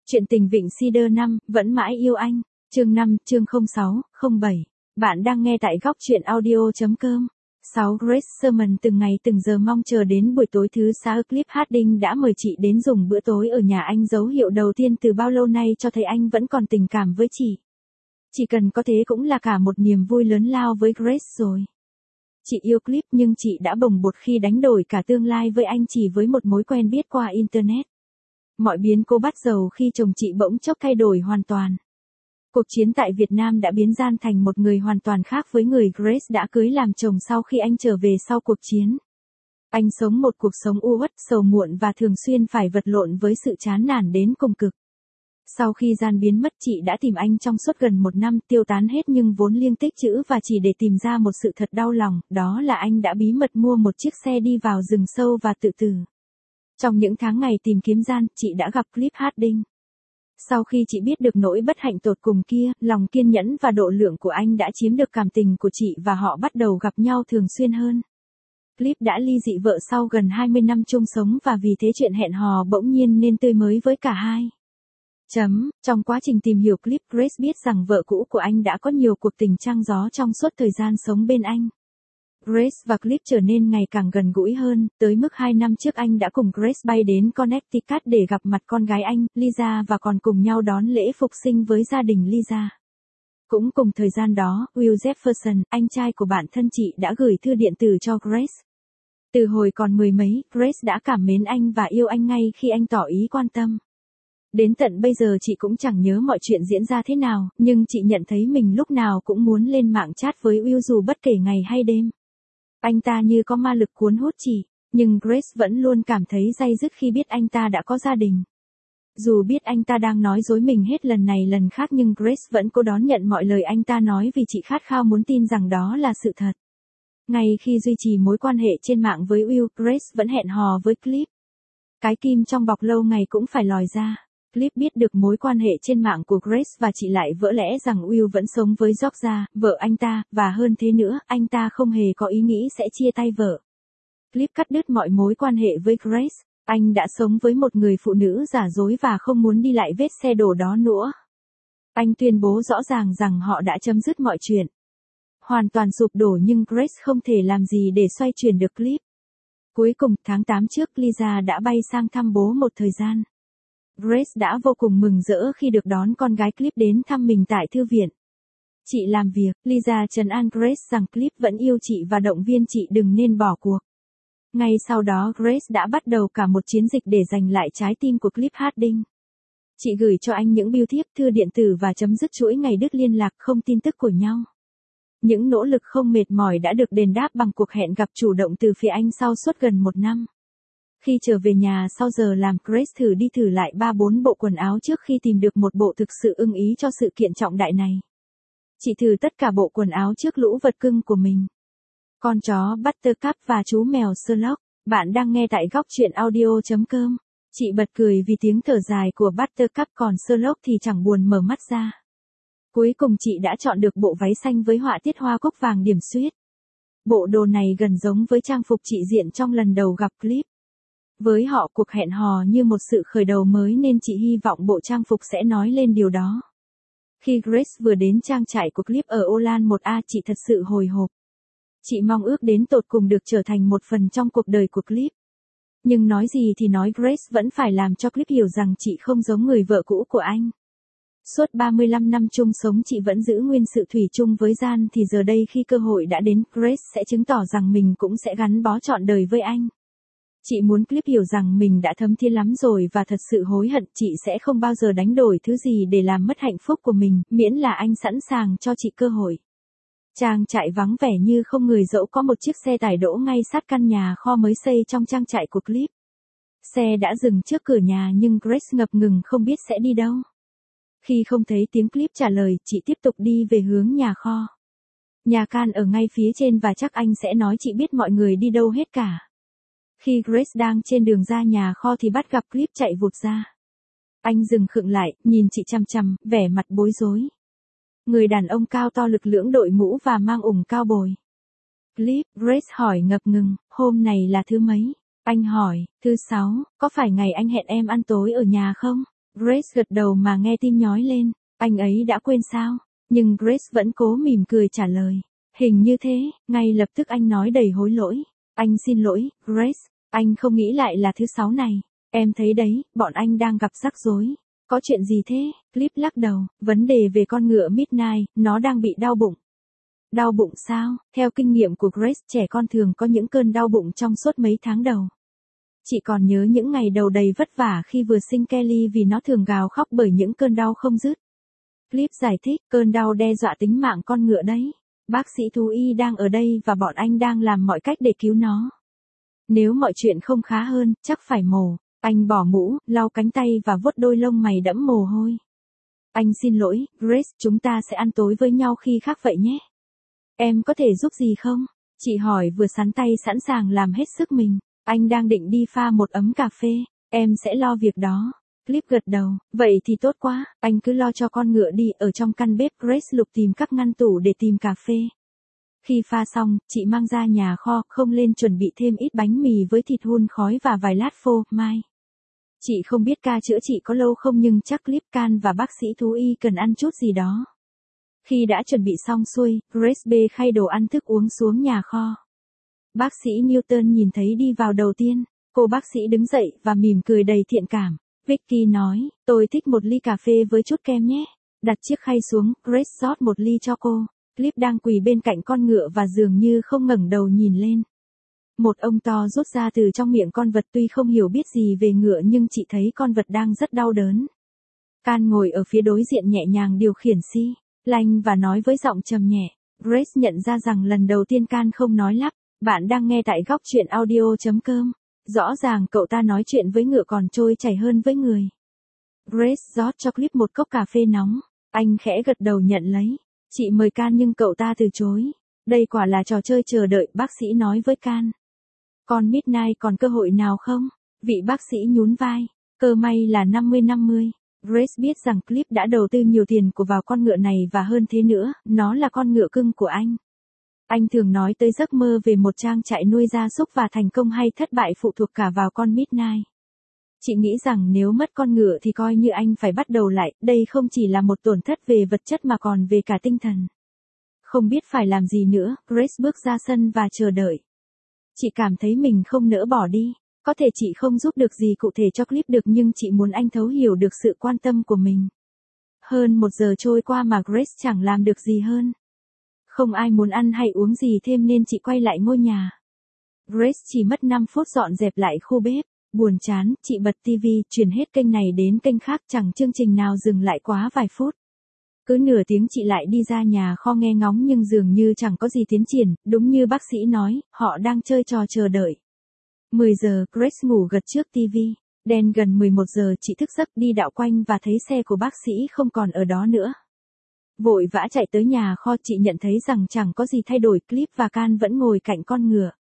Chuyện tình Vịnh Cedar 5, vẫn mãi yêu anh. Chương 5, chương 06, 07. Bạn đang nghe tại góc truyện audio.com. 6. Grace Sherman từng ngày từng giờ mong chờ đến buổi tối thứ 6. Cliff Harding đã mời chị đến dùng bữa tối ở nhà anh, dấu hiệu đầu tiên từ bao lâu nay cho thấy anh vẫn còn tình cảm với chị. Chỉ cần có thế cũng là cả một niềm vui lớn lao với Grace rồi. Chị yêu Cliff nhưng chị đã bồng bột khi đánh đổi cả tương lai với anh chỉ với một mối quen biết qua Internet. Mọi biến cố bắt đầu khi chồng chị bỗng chốc thay đổi hoàn toàn. Cuộc chiến tại Việt Nam đã biến Gian thành một người hoàn toàn khác với người Grace đã cưới làm chồng sau khi anh trở về sau cuộc chiến. Anh sống một cuộc sống u uất, sầu muộn và thường xuyên phải vật lộn với sự chán nản đến cùng cực. Sau khi Gian biến mất, chị đã tìm anh trong suốt gần một năm, tiêu tán hết nhưng vốn liêng tích trữ và chỉ để tìm ra một sự thật đau lòng, đó là anh đã bí mật mua một chiếc xe đi vào rừng sâu và tự tử. Trong những tháng ngày tìm kiếm Gian, chị đã gặp Cliff Harding. Sau khi chị biết được nỗi bất hạnh tột cùng kia, lòng kiên nhẫn và độ lượng của anh đã chiếm được cảm tình của chị và họ bắt đầu gặp nhau thường xuyên hơn. Cliff đã ly dị vợ sau gần 20 năm chung sống và vì thế chuyện hẹn hò bỗng nhiên nên tươi mới với cả hai. Trong quá trình tìm hiểu Cliff, Grace biết rằng vợ cũ của anh đã có nhiều cuộc tình trăng gió trong suốt thời gian sống bên anh. Grace và Cliff trở nên ngày càng gần gũi hơn, tới mức 2 năm trước anh đã cùng Grace bay đến Connecticut để gặp mặt con gái anh, Lisa, và còn cùng nhau đón lễ phục sinh với gia đình Lisa. Cũng cùng thời gian đó, Will Jefferson, anh trai của bạn thân chị, đã gửi thư điện tử cho Grace. Từ hồi còn mười mấy, Grace đã cảm mến anh và yêu anh ngay khi anh tỏ ý quan tâm. Đến tận bây giờ chị cũng chẳng nhớ mọi chuyện diễn ra thế nào, nhưng chị nhận thấy mình lúc nào cũng muốn lên mạng chat với Will dù bất kể ngày hay đêm. Anh ta như có ma lực cuốn hút chị, nhưng Grace vẫn luôn cảm thấy day dứt khi biết anh ta đã có gia đình. Dù biết anh ta đang nói dối mình hết lần này lần khác nhưng Grace vẫn cố đón nhận mọi lời anh ta nói vì chị khát khao muốn tin rằng đó là sự thật. Ngay khi duy trì mối quan hệ trên mạng với Will, Grace vẫn hẹn hò với Cliff. Cái kim trong bọc lâu ngày cũng phải lòi ra. Cliff biết được mối quan hệ trên mạng của Grace và chị lại vỡ lẽ rằng Will vẫn sống với Georgia, vợ anh ta, và hơn thế nữa, anh ta không hề có ý nghĩ sẽ chia tay vợ. Cliff cắt đứt mọi mối quan hệ với Grace. Anh đã sống với một người phụ nữ giả dối và không muốn đi lại vết xe đổ đó nữa. Anh tuyên bố rõ ràng rằng họ đã chấm dứt mọi chuyện. Hoàn toàn sụp đổ nhưng Grace không thể làm gì để xoay chuyển được Cliff. Cuối cùng, tháng 8 trước, Lisa đã bay sang thăm bố một thời gian. Grace đã vô cùng mừng rỡ khi được đón con gái Cliff đến thăm mình tại thư viện. Chị làm việc, Lisa trấn an Grace rằng Cliff vẫn yêu chị và động viên chị đừng nên bỏ cuộc. Ngay sau đó Grace đã bắt đầu cả một chiến dịch để giành lại trái tim của Cliff Harding. Chị gửi cho anh những bưu thiếp, thư điện tử và chấm dứt chuỗi ngày đứt liên lạc không tin tức của nhau. Những nỗ lực không mệt mỏi đã được đền đáp bằng cuộc hẹn gặp chủ động từ phía anh sau suốt gần một năm. Khi trở về nhà sau giờ làm, Grace thử lại 3-4 bộ quần áo trước khi tìm được một bộ thực sự ưng ý cho sự kiện trọng đại này. Chị thử tất cả bộ quần áo trước lũ vật cưng của mình. Con chó Buttercup và chú mèo Sherlock. Bạn đang nghe tại góc truyện audio.com. Chị bật cười vì tiếng thở dài của Buttercup, còn Sherlock thì chẳng buồn mở mắt ra. Cuối cùng chị đã chọn được bộ váy xanh với họa tiết hoa cúc vàng điểm xuyết. Bộ đồ này gần giống với trang phục chị diện trong lần đầu gặp Cliff. Với họ, cuộc hẹn hò như một sự khởi đầu mới nên chị hy vọng bộ trang phục sẽ nói lên điều đó. Khi Grace vừa đến trang trại của Cliff ở Olan 1A, chị thật sự hồi hộp. Chị mong ước đến tột cùng được trở thành một phần trong cuộc đời của Cliff. Nhưng nói gì thì nói, Grace vẫn phải làm cho Cliff hiểu rằng chị không giống người vợ cũ của anh. Suốt 35 năm chung sống chị vẫn giữ nguyên sự thủy chung với Gian, thì giờ đây khi cơ hội đã đến, Grace sẽ chứng tỏ rằng mình cũng sẽ gắn bó trọn đời với anh. Chị muốn Cliff hiểu rằng mình đã thấm thía lắm rồi và thật sự hối hận. Chị sẽ không bao giờ đánh đổi thứ gì để làm mất hạnh phúc của mình, miễn là anh sẵn sàng cho chị cơ hội. Trang trại vắng vẻ như không người, dẫu có một chiếc xe tải đỗ ngay sát căn nhà kho mới xây trong trang trại của Cliff. Xe đã dừng trước cửa nhà nhưng Grace ngập ngừng không biết sẽ đi đâu. Khi không thấy tiếng Cliff trả lời, chị tiếp tục đi về hướng nhà kho. Nhà can ở ngay phía trên và chắc anh sẽ nói chị biết mọi người đi đâu hết cả. Khi Grace đang trên đường ra nhà kho thì bắt gặp Cliff chạy vụt ra. Anh dừng khựng lại, nhìn chị chằm chằm, vẻ mặt bối rối. Người đàn ông cao to lực lưỡng đội mũ và mang ủng cao bồi. Cliff, Grace hỏi ngập ngừng, hôm này là thứ mấy? Anh hỏi, thứ 6, có phải ngày anh hẹn em ăn tối ở nhà không? Grace gật đầu mà nghe tim nhói lên, anh ấy đã quên sao? Nhưng Grace vẫn cố mỉm cười trả lời. Hình như thế, ngay lập tức anh nói đầy hối lỗi. Anh xin lỗi, Grace, anh không nghĩ lại là thứ sáu này. Em thấy đấy, bọn anh đang gặp rắc rối. Có chuyện gì thế? Cliff lắc đầu, vấn đề về con ngựa Midnight, nó đang bị đau bụng. Đau bụng sao? Theo kinh nghiệm của Grace, trẻ con thường có những cơn đau bụng trong suốt mấy tháng đầu. Chị còn nhớ những ngày đầu đầy vất vả khi vừa sinh Kelly vì nó thường gào khóc bởi những cơn đau không dứt. Cliff giải thích, cơn đau đe dọa tính mạng con ngựa đấy. Bác sĩ thú y đang ở đây và bọn anh đang làm mọi cách để cứu nó. Nếu mọi chuyện không khá hơn, chắc phải mổ. Anh bỏ mũ, lau cánh tay và vuốt đôi lông mày đẫm mồ hôi. Anh xin lỗi, Grace, chúng ta sẽ ăn tối với nhau khi khác vậy nhé. Em có thể giúp gì không? Chị hỏi vừa sắn tay sẵn sàng làm hết sức mình. Anh đang định đi pha một ấm cà phê. Em sẽ lo việc đó. Cliff gật đầu. Vậy thì tốt quá. Anh cứ lo cho con ngựa đi. Ở trong căn bếp, Grace lục tìm các ngăn tủ để tìm cà phê. Khi pha xong, chị mang ra nhà kho, không lên chuẩn bị thêm ít bánh mì với thịt hun khói và vài lát phô mai. Chị không biết ca chữa trị có lâu không nhưng chắc Cliff Can và bác sĩ thú y cần ăn chút gì đó. Khi đã chuẩn bị xong xuôi, Grace bê khay đồ ăn thức uống xuống nhà kho. Bác sĩ Newton nhìn thấy đi vào đầu tiên, cô bác sĩ đứng dậy và mỉm cười đầy thiện cảm. Vicky nói, tôi thích một ly cà phê với chút kem nhé. Đặt chiếc khay xuống, Grace rót một ly cho cô. Cliff đang quỳ bên cạnh con ngựa và dường như không ngẩng đầu nhìn lên. Một ông to rút ra từ trong miệng con vật tuy không hiểu biết gì về ngựa nhưng chị thấy con vật đang rất đau đớn. Can ngồi ở phía đối diện nhẹ nhàng điều khiển xi lanh và nói với giọng trầm nhẹ. Grace nhận ra rằng lần đầu tiên Can không nói lắp. Bạn đang nghe tại góc chuyện audio.com. Rõ ràng cậu ta nói chuyện với ngựa còn trôi chảy hơn với người. Grace rót cho Cliff một cốc cà phê nóng. Anh khẽ gật đầu nhận lấy. Chị mời Can nhưng cậu ta từ chối. Đây quả là trò chơi chờ đợi, bác sĩ nói với Can. Còn Midnight còn cơ hội nào không? Vị bác sĩ nhún vai. Cơ may là 50-50. Grace biết rằng Cliff đã đầu tư nhiều tiền của vào con ngựa này và hơn thế nữa, nó là con ngựa cưng của anh. Anh thường nói tới giấc mơ về một trang trại nuôi gia súc và thành công hay thất bại phụ thuộc cả vào con Midnight. Chị nghĩ rằng nếu mất con ngựa thì coi như anh phải bắt đầu lại, đây không chỉ là một tổn thất về vật chất mà còn về cả tinh thần. Không biết phải làm gì nữa, Grace bước ra sân và chờ đợi. Chị cảm thấy mình không nỡ bỏ đi. Có thể chị không giúp được gì cụ thể cho Cliff được nhưng chị muốn anh thấu hiểu được sự quan tâm của mình. Hơn 1 giờ trôi qua mà Grace chẳng làm được gì hơn. Không ai muốn ăn hay uống gì thêm nên chị quay lại ngôi nhà. Grace chỉ mất 5 phút dọn dẹp lại khu bếp. Buồn chán, chị bật TV, chuyển hết kênh này đến kênh khác, chẳng chương trình nào dừng lại quá vài phút. Cứ nửa tiếng chị lại đi ra nhà kho nghe ngóng nhưng dường như chẳng có gì tiến triển, đúng như bác sĩ nói, họ đang chơi trò chờ đợi. 10 giờ, Grace ngủ gật trước TV. Đen gần 11 giờ chị thức giấc đi dạo quanh và thấy xe của bác sĩ không còn ở đó nữa. Vội vã chạy tới nhà kho chị nhận thấy rằng chẳng có gì thay đổi, Cliff và Can vẫn ngồi cạnh con ngựa.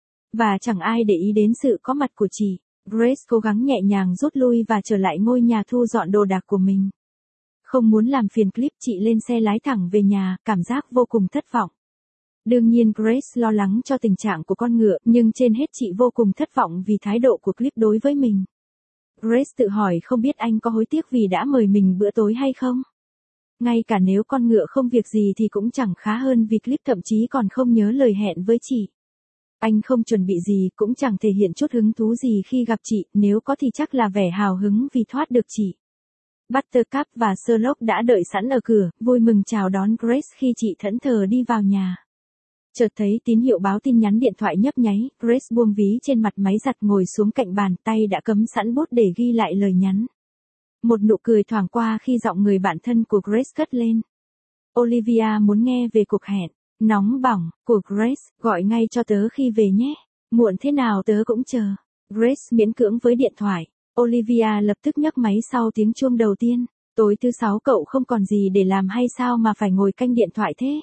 Và chẳng ai để ý đến sự có mặt của chị. Grace cố gắng nhẹ nhàng rút lui và trở lại ngôi nhà thu dọn đồ đạc của mình. Không muốn làm phiền Cliff chị lên xe lái thẳng về nhà, cảm giác vô cùng thất vọng. Đương nhiên Grace lo lắng cho tình trạng của con ngựa, nhưng trên hết chị vô cùng thất vọng vì thái độ của Cliff đối với mình. Grace tự hỏi không biết anh có hối tiếc vì đã mời mình bữa tối hay không? Ngay cả nếu con ngựa không việc gì thì cũng chẳng khá hơn vì Cliff thậm chí còn không nhớ lời hẹn với chị. Anh không chuẩn bị gì, cũng chẳng thể hiện chút hứng thú gì khi gặp chị, nếu có thì chắc là vẻ hào hứng vì thoát được chị. Buttercup và Sherlock đã đợi sẵn ở cửa, vui mừng chào đón Grace khi chị thẫn thờ đi vào nhà. Chợt thấy tín hiệu báo tin nhắn điện thoại nhấp nháy, Grace buông ví trên mặt máy giặt ngồi xuống cạnh bàn, tay đã cấm sẵn bút để ghi lại lời nhắn. Một nụ cười thoảng qua khi giọng người bạn thân của Grace cất lên. Olivia muốn nghe về cuộc hẹn nóng bỏng của Grace, gọi ngay cho tớ khi về nhé. Muộn thế nào tớ cũng chờ. Grace miễn cưỡng với điện thoại. Olivia lập tức nhấc máy sau tiếng chuông đầu tiên. Tối thứ 6 cậu không còn gì để làm hay sao mà phải ngồi canh điện thoại thế?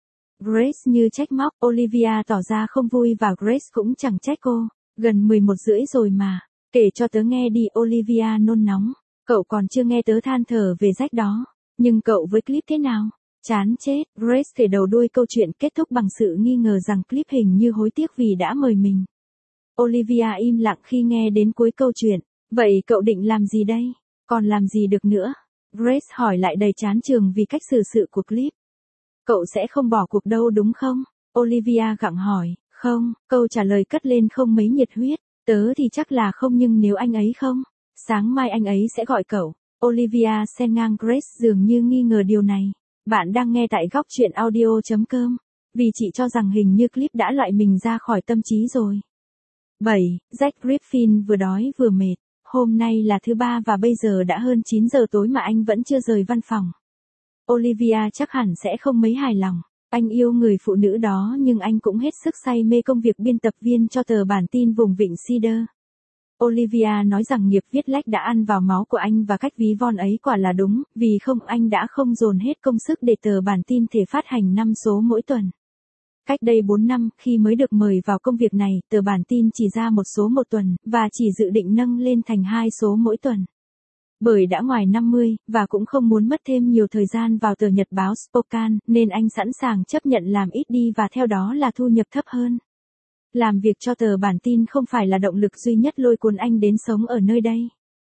Grace như trách móc, Olivia tỏ ra không vui và Grace cũng chẳng trách cô. Gần 11:30 rồi mà. Kể cho tớ nghe đi, Olivia nôn nóng. Cậu còn chưa nghe tớ than thở về rách đó. Nhưng cậu với Cliff thế nào? Chán chết, Grace kể đầu đuôi câu chuyện kết thúc bằng sự nghi ngờ rằng Cliff hình như hối tiếc vì đã mời mình. Olivia im lặng khi nghe đến cuối câu chuyện. Vậy cậu định làm gì đây? Còn làm gì được nữa? Grace hỏi lại đầy chán chường vì cách xử sự của Cliff. Cậu sẽ không bỏ cuộc đâu đúng không? Olivia gặng hỏi. Không, câu trả lời cất lên không mấy nhiệt huyết. Tớ thì chắc là không nhưng nếu anh ấy không, sáng mai anh ấy sẽ gọi cậu. Olivia xen ngang Grace dường như nghi ngờ điều này. Bạn đang nghe tại góc chuyện audio.com. Vì chị cho rằng hình như Cliff đã loại mình ra khỏi tâm trí rồi. 7. Jack Griffin vừa đói vừa mệt. Hôm nay là thứ ba và bây giờ đã hơn 9 giờ tối mà anh vẫn chưa rời văn phòng. Olivia chắc hẳn sẽ không mấy hài lòng. Anh yêu người phụ nữ đó nhưng anh cũng hết sức say mê công việc biên tập viên cho tờ bản tin vùng vịnh Cedar. Olivia nói rằng nghiệp viết lách đã ăn vào máu của anh và cách ví von ấy quả là đúng, vì không anh đã không dồn hết công sức để tờ bản tin thể phát hành 5 số mỗi tuần. Cách đây 4 năm, khi mới được mời vào công việc này, tờ bản tin chỉ ra 1 số một tuần, và chỉ dự định nâng lên thành 2 số mỗi tuần. Bởi đã ngoài 50, và cũng không muốn mất thêm nhiều thời gian vào tờ nhật báo Spokane, nên anh sẵn sàng chấp nhận làm ít đi và theo đó là thu nhập thấp hơn. Làm việc cho tờ bản tin không phải là động lực duy nhất lôi cuốn anh đến sống ở nơi đây.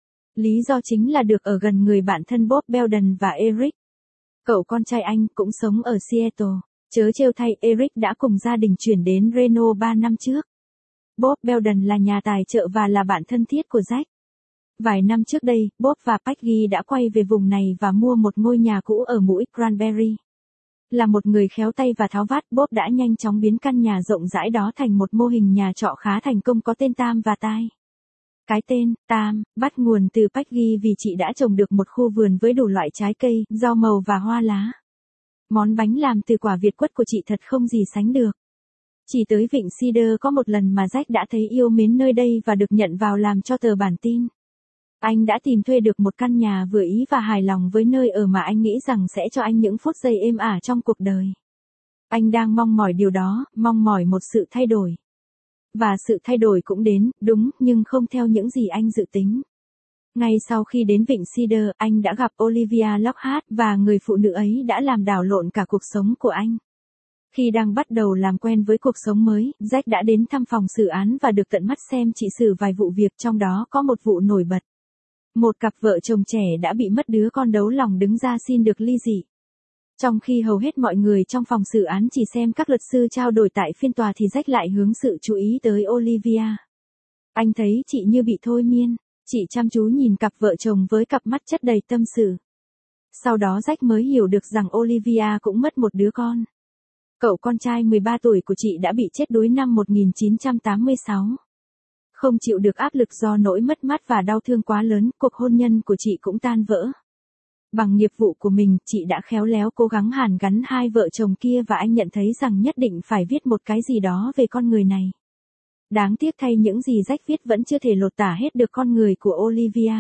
Lý do chính là được ở gần người bạn thân Bob Belden và Eric. Cậu con trai anh cũng sống ở Seattle. Chớ trêu thay, Eric đã cùng gia đình chuyển đến Reno 3 năm trước. Bob Belden là nhà tài trợ và là bạn thân thiết của Jack. Vài năm trước đây, Bob và Peggy đã quay về vùng này và mua một ngôi nhà cũ ở mũi Cranberry. Là một người khéo tay và tháo vát, Bob đã nhanh chóng biến căn nhà rộng rãi đó thành một mô hình nhà trọ khá thành công có tên Tam và Tai. Cái tên, Tam, bắt nguồn từ Peggy vì chị đã trồng được một khu vườn với đủ loại trái cây, rau màu và hoa lá. Món bánh làm từ quả việt quất của chị thật không gì sánh được. Chỉ tới vịnh Cedar có một lần mà Jack đã thấy yêu mến nơi đây và được nhận vào làm cho tờ bản tin. Anh đã tìm thuê được một căn nhà vừa ý và hài lòng với nơi ở mà anh nghĩ rằng sẽ cho anh những phút giây êm ả trong cuộc đời. Anh đang mong mỏi điều đó, mong mỏi một sự thay đổi. Và sự thay đổi cũng đến, đúng, nhưng không theo những gì anh dự tính. Ngay sau khi đến vịnh Cedar, anh đã gặp Olivia Lockhart và người phụ nữ ấy đã làm đảo lộn cả cuộc sống của anh. Khi đang bắt đầu làm quen với cuộc sống mới, Jack đã đến thăm phòng xử án và được tận mắt xem chị xử vài vụ việc, trong đó có một vụ nổi bật. Một cặp vợ chồng trẻ đã bị mất đứa con đấu lòng đứng ra xin được ly dị. Trong khi hầu hết mọi người trong phòng xử án chỉ xem các luật sư trao đổi tại phiên tòa thì Jack lại hướng sự chú ý tới Olivia. Anh thấy chị như bị thôi miên, chị chăm chú nhìn cặp vợ chồng với cặp mắt chất đầy tâm sự. Sau đó Jack mới hiểu được rằng Olivia cũng mất một đứa con. Cậu con trai 13 tuổi của chị đã bị chết đuối năm 1986. Không chịu được áp lực do nỗi mất mát và đau thương quá lớn, cuộc hôn nhân của chị cũng tan vỡ. Bằng nghiệp vụ của mình, chị đã khéo léo cố gắng hàn gắn hai vợ chồng kia và anh nhận thấy rằng nhất định phải viết một cái gì đó về con người này. Đáng tiếc thay những gì Jack viết vẫn chưa thể lột tả hết được con người của Olivia.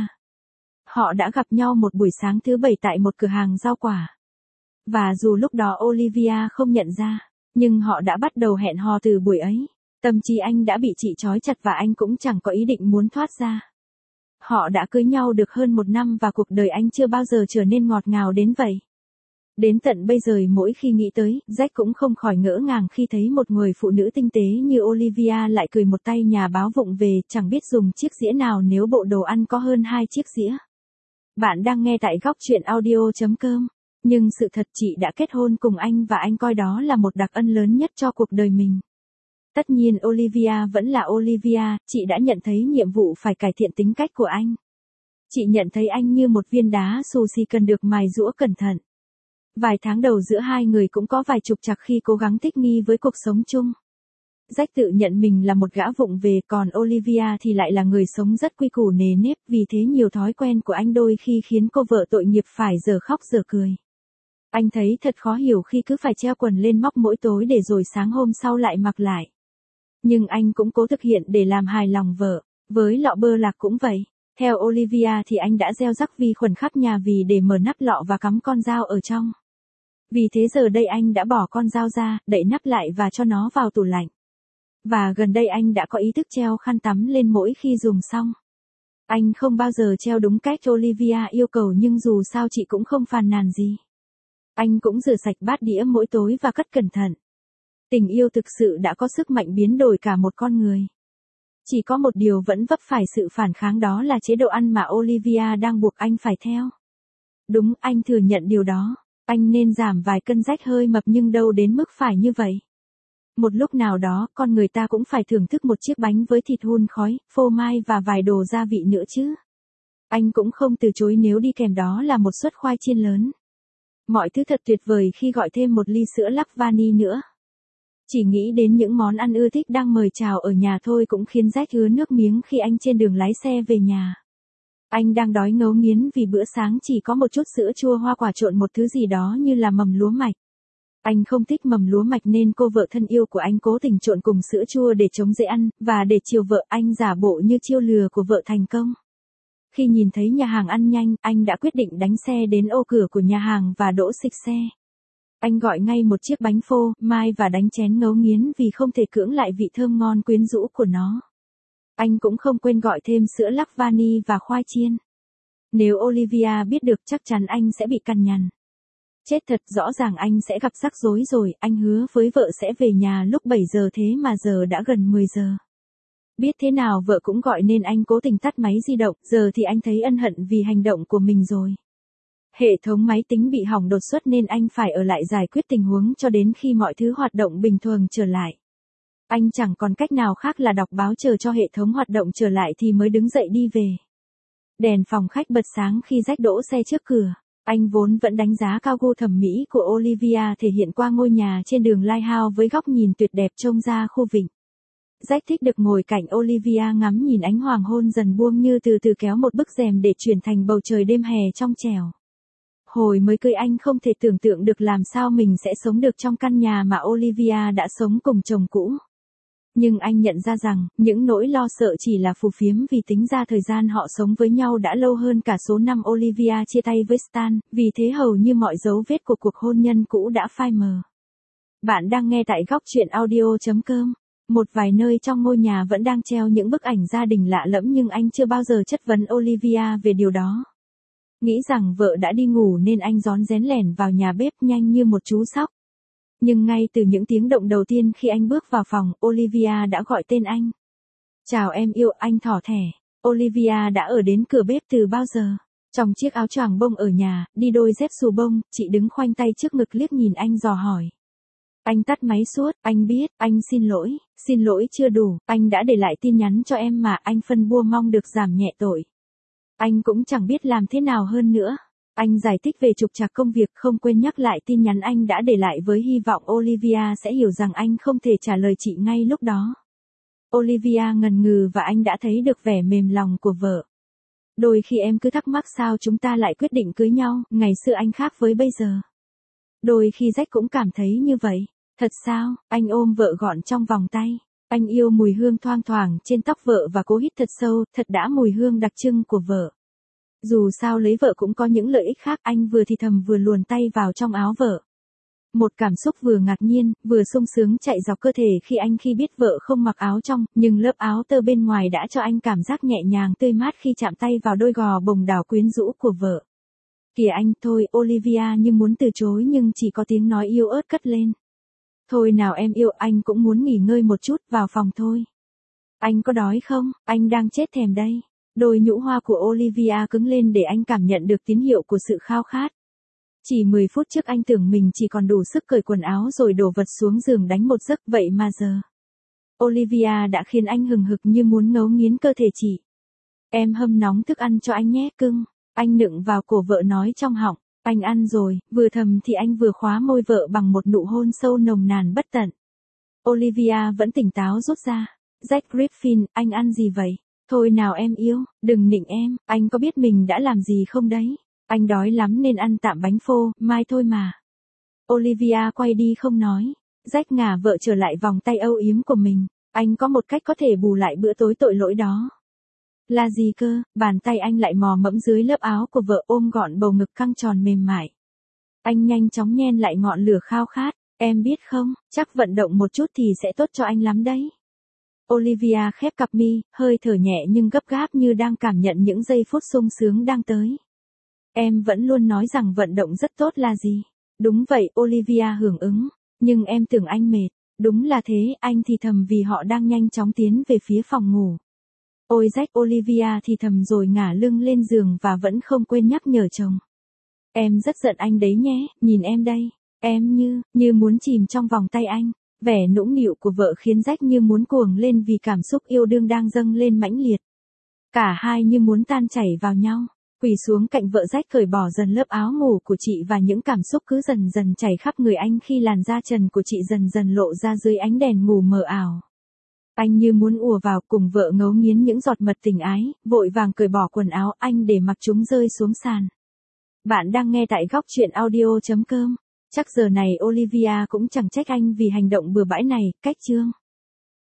Họ đã gặp nhau một buổi sáng thứ Bảy tại một cửa hàng rau quả. Và dù lúc đó Olivia không nhận ra, nhưng họ đã bắt đầu hẹn hò từ buổi ấy. Tâm trí anh đã bị chị trói chặt và anh cũng chẳng có ý định muốn thoát ra. Họ đã cưới nhau được hơn 1 năm và cuộc đời anh chưa bao giờ trở nên ngọt ngào đến vậy. Đến tận bây giờ mỗi khi nghĩ tới, Jack cũng không khỏi ngỡ ngàng khi thấy một người phụ nữ tinh tế như Olivia lại cười một tay nhà báo vụng về, chẳng biết dùng chiếc dĩa nào nếu bộ đồ ăn có hơn 2 chiếc dĩa. Bạn đang nghe tại góc chuyện audio.com. Nhưng sự thật chị đã kết hôn cùng anh và anh coi đó là một đặc ân lớn nhất cho cuộc đời mình. Tất nhiên Olivia vẫn là Olivia, chị đã nhận thấy nhiệm vụ phải cải thiện tính cách của anh. Chị nhận thấy anh như một viên đá sushi cần được mài giũa cẩn thận. Vài tháng đầu giữa hai người cũng có vài trục trặc khi cố gắng thích nghi với cuộc sống chung. Jack tự nhận mình là một gã vụng về, còn Olivia thì lại là người sống rất quy củ nề nếp, vì thế nhiều thói quen của anh đôi khi khiến cô vợ tội nghiệp phải giờ khóc giờ cười. Anh thấy thật khó hiểu khi cứ phải treo quần lên móc mỗi tối để rồi sáng hôm sau lại mặc lại. Nhưng anh cũng cố thực hiện để làm hài lòng vợ. Với lọ bơ lạc cũng vậy. Theo Olivia thì anh đã gieo rắc vi khuẩn khắp nhà vì để mở nắp lọ và cắm con dao ở trong. Vì thế giờ đây anh đã bỏ con dao ra, đậy nắp lại và cho nó vào tủ lạnh. Và gần đây anh đã có ý thức treo khăn tắm lên mỗi khi dùng xong. Anh không bao giờ treo đúng cách Olivia yêu cầu nhưng dù sao chị cũng không phàn nàn gì. Anh cũng rửa sạch bát đĩa mỗi tối và cất cẩn thận. Tình yêu thực sự đã có sức mạnh biến đổi cả một con người. Chỉ có một điều vẫn vấp phải sự phản kháng, đó là chế độ ăn mà Olivia đang buộc anh phải theo. Đúng, anh thừa nhận điều đó. Anh nên giảm vài cân, rách hơi mập nhưng đâu đến mức phải như vậy. Một lúc nào đó, con người ta cũng phải thưởng thức một chiếc bánh với thịt hun khói, phô mai và vài đồ gia vị nữa chứ. Anh cũng không từ chối nếu đi kèm đó là một suất khoai chiên lớn. Mọi thứ thật tuyệt vời khi gọi thêm một ly sữa lắc vani nữa. Chỉ nghĩ đến những món ăn ưa thích đang mời chào ở nhà thôi cũng khiến Jack ứa nước miếng khi anh trên đường lái xe về nhà. Anh đang đói ngấu nghiến vì bữa sáng chỉ có một chút sữa chua hoa quả trộn một thứ gì đó như là mầm lúa mạch. Anh không thích mầm lúa mạch nên cô vợ thân yêu của anh cố tình trộn cùng sữa chua để chống dễ ăn, và để chiều vợ, anh giả bộ như chiêu lừa của vợ thành công. Khi nhìn thấy nhà hàng ăn nhanh, anh đã quyết định đánh xe đến ô cửa của nhà hàng và đỗ xịch xe. Anh gọi ngay một chiếc bánh phô mai và đánh chén ngấu nghiến vì không thể cưỡng lại vị thơm ngon quyến rũ của nó. Anh cũng không quên gọi thêm sữa lắc vani và khoai chiên. Nếu Olivia biết được chắc chắn anh sẽ bị cằn nhằn. Chết thật, rõ ràng anh sẽ gặp rắc rối rồi, anh hứa với vợ sẽ về nhà lúc 7 giờ thế mà giờ đã gần 10 giờ. Biết thế nào vợ cũng gọi nên anh cố tình tắt máy di động, giờ thì anh thấy ân hận vì hành động của mình rồi. Hệ thống máy tính bị hỏng đột xuất nên anh phải ở lại giải quyết tình huống cho đến khi mọi thứ hoạt động bình thường trở lại. Anh chẳng còn cách nào khác là đọc báo chờ cho hệ thống hoạt động trở lại thì mới đứng dậy đi về. Đèn phòng khách bật sáng khi Jack đỗ xe trước cửa. Anh vốn vẫn đánh giá cao gu thẩm mỹ của Olivia thể hiện qua ngôi nhà trên đường Lighthouse với góc nhìn tuyệt đẹp trông ra khu vịnh. Jack thích được ngồi cạnh Olivia ngắm nhìn ánh hoàng hôn dần buông như từ từ kéo một bức rèm để chuyển thành bầu trời đêm hè trong trẻo. Hồi mới cưới anh không thể tưởng tượng được làm sao mình sẽ sống được trong căn nhà mà Olivia đã sống cùng chồng cũ. Nhưng anh nhận ra rằng, những nỗi lo sợ chỉ là phù phiếm vì tính ra thời gian họ sống với nhau đã lâu hơn cả số năm Olivia chia tay với Stan, vì thế hầu như mọi dấu vết của cuộc hôn nhân cũ đã phai mờ. Bạn đang nghe tại góc truyện audio.com. Một vài nơi trong ngôi nhà vẫn đang treo những bức ảnh gia đình lạ lẫm nhưng anh chưa bao giờ chất vấn Olivia về điều đó. Nghĩ rằng vợ đã đi ngủ nên anh rón rén lẻn vào nhà bếp nhanh như một chú sóc. Nhưng ngay từ những tiếng động đầu tiên khi anh bước vào phòng, Olivia đã gọi tên anh. Chào em yêu, anh thỏ thẻ. Olivia đã ở đến cửa bếp từ bao giờ? Trong chiếc áo choàng bông ở nhà, đi đôi dép xù bông, chị đứng khoanh tay trước ngực liếc nhìn anh dò hỏi. Anh tắt máy suốt, anh biết, anh xin lỗi chưa đủ, anh đã để lại tin nhắn cho em mà, anh phân bua mong được giảm nhẹ tội. Anh cũng chẳng biết làm thế nào hơn nữa. Anh giải thích về trục trặc công việc, không quên nhắc lại tin nhắn anh đã để lại với hy vọng Olivia sẽ hiểu rằng anh không thể trả lời chị ngay lúc đó. Olivia ngần ngừ và anh đã thấy được vẻ mềm lòng của vợ. Đôi khi em cứ thắc mắc sao chúng ta lại quyết định cưới nhau, ngày xưa anh khác với bây giờ. Đôi khi Jack cũng cảm thấy như vậy. Thật sao? Anh ôm vợ gọn trong vòng tay. Anh yêu mùi hương thoang thoảng trên tóc vợ và cố hít thật sâu, thật đã mùi hương đặc trưng của vợ. Dù sao lấy vợ cũng có những lợi ích khác, anh vừa thì thầm vừa luồn tay vào trong áo vợ. Một cảm xúc vừa ngạc nhiên, vừa sung sướng chạy dọc cơ thể khi biết vợ không mặc áo trong, nhưng lớp áo tơ bên ngoài đã cho anh cảm giác nhẹ nhàng tươi mát khi chạm tay vào đôi gò bồng đảo quyến rũ của vợ. Kìa anh, thôi, Olivia như muốn từ chối nhưng chỉ có tiếng nói yếu ớt cất lên. Thôi nào em yêu, anh cũng muốn nghỉ ngơi một chút, vào phòng thôi. Anh có đói không? Anh đang chết thèm đây. Đôi nhũ hoa của Olivia cứng lên để anh cảm nhận được tín hiệu của sự khao khát. Chỉ 10 phút trước anh tưởng mình chỉ còn đủ sức cởi quần áo rồi đổ vật xuống giường đánh một giấc, vậy mà giờ Olivia đã khiến anh hừng hực như muốn ngấu nghiến cơ thể chị. Em hâm nóng thức ăn cho anh nhé cưng. Anh nựng vào cổ vợ nói trong họng. Anh ăn rồi, vừa thầm thì anh vừa khóa môi vợ bằng một nụ hôn sâu nồng nàn bất tận. Olivia vẫn tỉnh táo rút ra. Jack Griffin, anh ăn gì vậy? Thôi nào em yêu, đừng nịnh em, anh có biết mình đã làm gì không đấy? Anh đói lắm nên ăn tạm bánh phô, mai thôi mà. Olivia quay đi không nói. Jack ngả vợ trở lại vòng tay âu yếm của mình. Anh có một cách có thể bù lại bữa tối tội lỗi đó. Là gì cơ? Bàn tay anh lại mò mẫm dưới lớp áo của vợ ôm gọn bầu ngực căng tròn mềm mại. Anh nhanh chóng nhen lại ngọn lửa khao khát. Em biết không, chắc vận động một chút thì sẽ tốt cho anh lắm đấy. Olivia khép cặp mi, hơi thở nhẹ nhưng gấp gáp như đang cảm nhận những giây phút sung sướng đang tới. Em vẫn luôn nói rằng vận động rất tốt là gì? Đúng vậy, Olivia hưởng ứng. Nhưng em tưởng anh mệt. Đúng là thế, anh thì thầm vì họ đang nhanh chóng tiến về phía phòng ngủ. Ôi Jack, Olivia thì thầm rồi ngả lưng lên giường và vẫn không quên nhắc nhở chồng. Em rất giận anh đấy nhé, nhìn em đây. Em như muốn chìm trong vòng tay anh. Vẻ nũng nịu của vợ khiến Jack như muốn cuồng lên vì cảm xúc yêu đương đang dâng lên mãnh liệt. Cả hai như muốn tan chảy vào nhau. Quỳ xuống cạnh vợ, Jack cởi bỏ dần lớp áo ngủ của chị và những cảm xúc cứ dần dần chảy khắp người anh khi làn da trần của chị dần dần lộ ra dưới ánh đèn ngủ mờ ảo. Anh như muốn ùa vào cùng vợ ngấu nghiến những giọt mật tình ái, vội vàng cởi bỏ quần áo anh để mặc chúng rơi xuống sàn. Bạn đang nghe tại góc truyện audio.com. Chắc giờ này Olivia cũng chẳng trách anh vì hành động bừa bãi này, cách chương.